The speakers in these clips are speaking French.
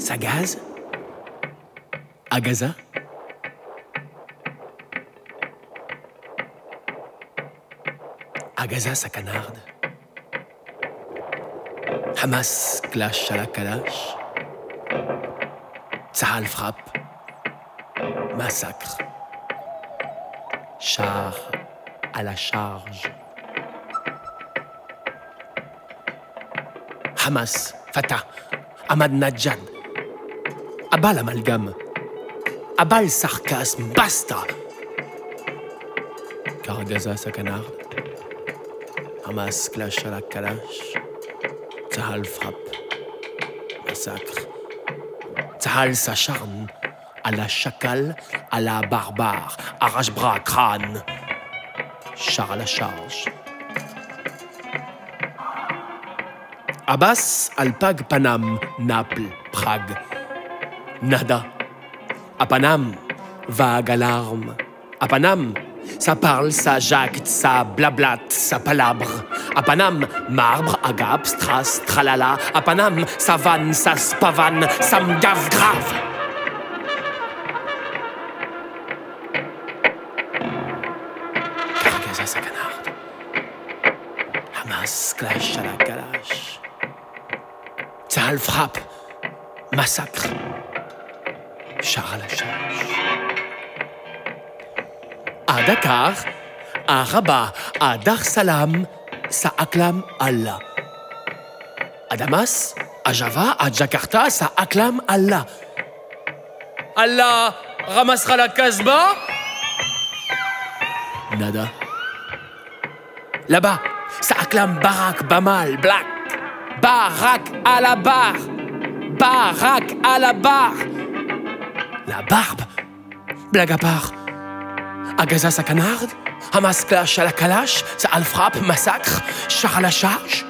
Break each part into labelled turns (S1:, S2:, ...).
S1: Ça gaze? À Gaza? À Gaza, ça canarde. Hamas clash à la Kalash. Tsahal frappe. Massacre. Char à la charge. Hamas, Fatah, Ahmadinejad. Abat l'amalgame. Abat le sarcasme. Basta! Car à Gaza, ça canarde. Hamas clash à la Kalash. Tsahal frappe. Massacre. Tsahal s'acharne. À la chacal, à la barbare. Arrache-bras, crâne. Char à la charge. Abbas, Alpag, Paname, Naples, Prague. Nada. À Paname, vague alarme. À Paname, ça parle, ça jacte, ça blablate, ça palabre. À Paname, marbre, agape, strass, tralala. À Paname, ça vanne, ça se pavane, ça me gave grave. Car Gaza, ça canarde. Hamas, clash à la Kalash. Tsahal frappe, massacre. Char à la charge. À Dakar, à Rabat, à Dar Salam, ça acclame Allah. À Damas, à Java, à Jakarta, ça acclame Allah. Allah ramassera la Casbah? Nada. Là-bas, ça acclame Barak, Bamal, Black. Barak à la barre. Barak à la barre. La barbe. Blague à part. À Gaza, ça canarde. Hamas clash à la Kalash. Ça frappe, massacre. Char à la charge.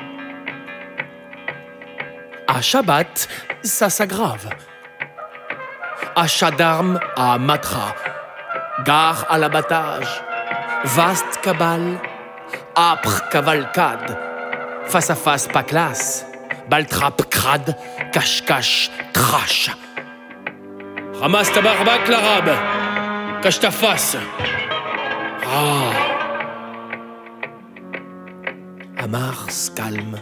S1: À Shabbat, ça s'aggrave. Achat d'armes à Matra. Gare à l'abattage. Vaste cabale. Âpre cavalcade. Face à face, pas classe. Baltrap, crade. Cache-cache, trash. Ramasse ta barbaque, l'arabe. Cache ta face. Ah. Amar se calme.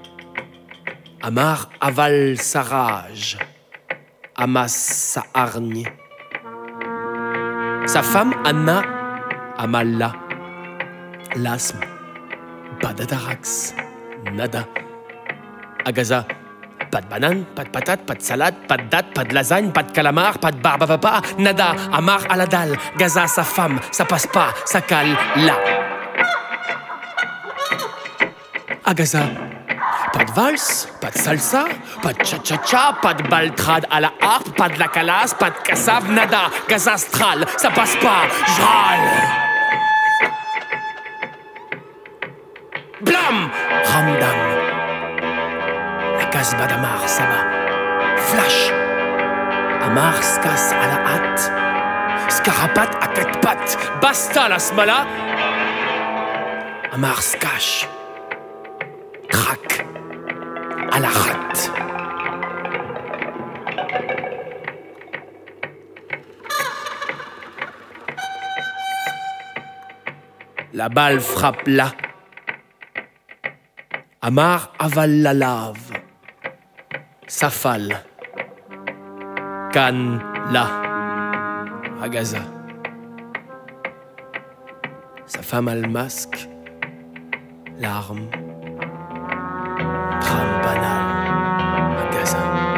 S1: Amar avale sa rage. Hamas sa hargne. Sa femme Anna Amalla. L'asthme. Pas d'atarax. Nada. À Gaza, pas de banane, pas de patate, pas de salade, pas de date, pas de lasagne, pas de calamar, pas de barbe à papa, nada. Amar à la dalle. Gaza, sa femme, ça passe pas, ça cale là. À Gaza, pas de valse, pas de salsa, pas de cha-cha-cha, pas de baltrade à la harpe, pas de la calasse, pas de cassave, nada. Gaza astral, ça passe pas, j'râle. Blam! Ramdam. La Casbah d'Amar, ça va. Flash. Amar se casse à la hâte. Scarapate à quatre pattes. Basta la smala. Amar se cache. Crac. À la rate. La balle frappe là. Amar avale la lave. S'affale. Canne là. À Gaza. Sa femme a le masque. Larmes. Drame banal. À Gaza.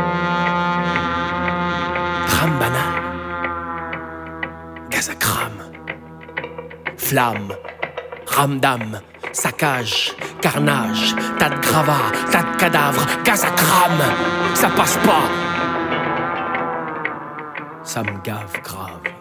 S1: Drame banal. Gaza crame. Flamme. Ramdam. Saccage, carnage, tas de gravats, tas de cadavres, Gaza crame, ça passe pas. Ça me gave grave.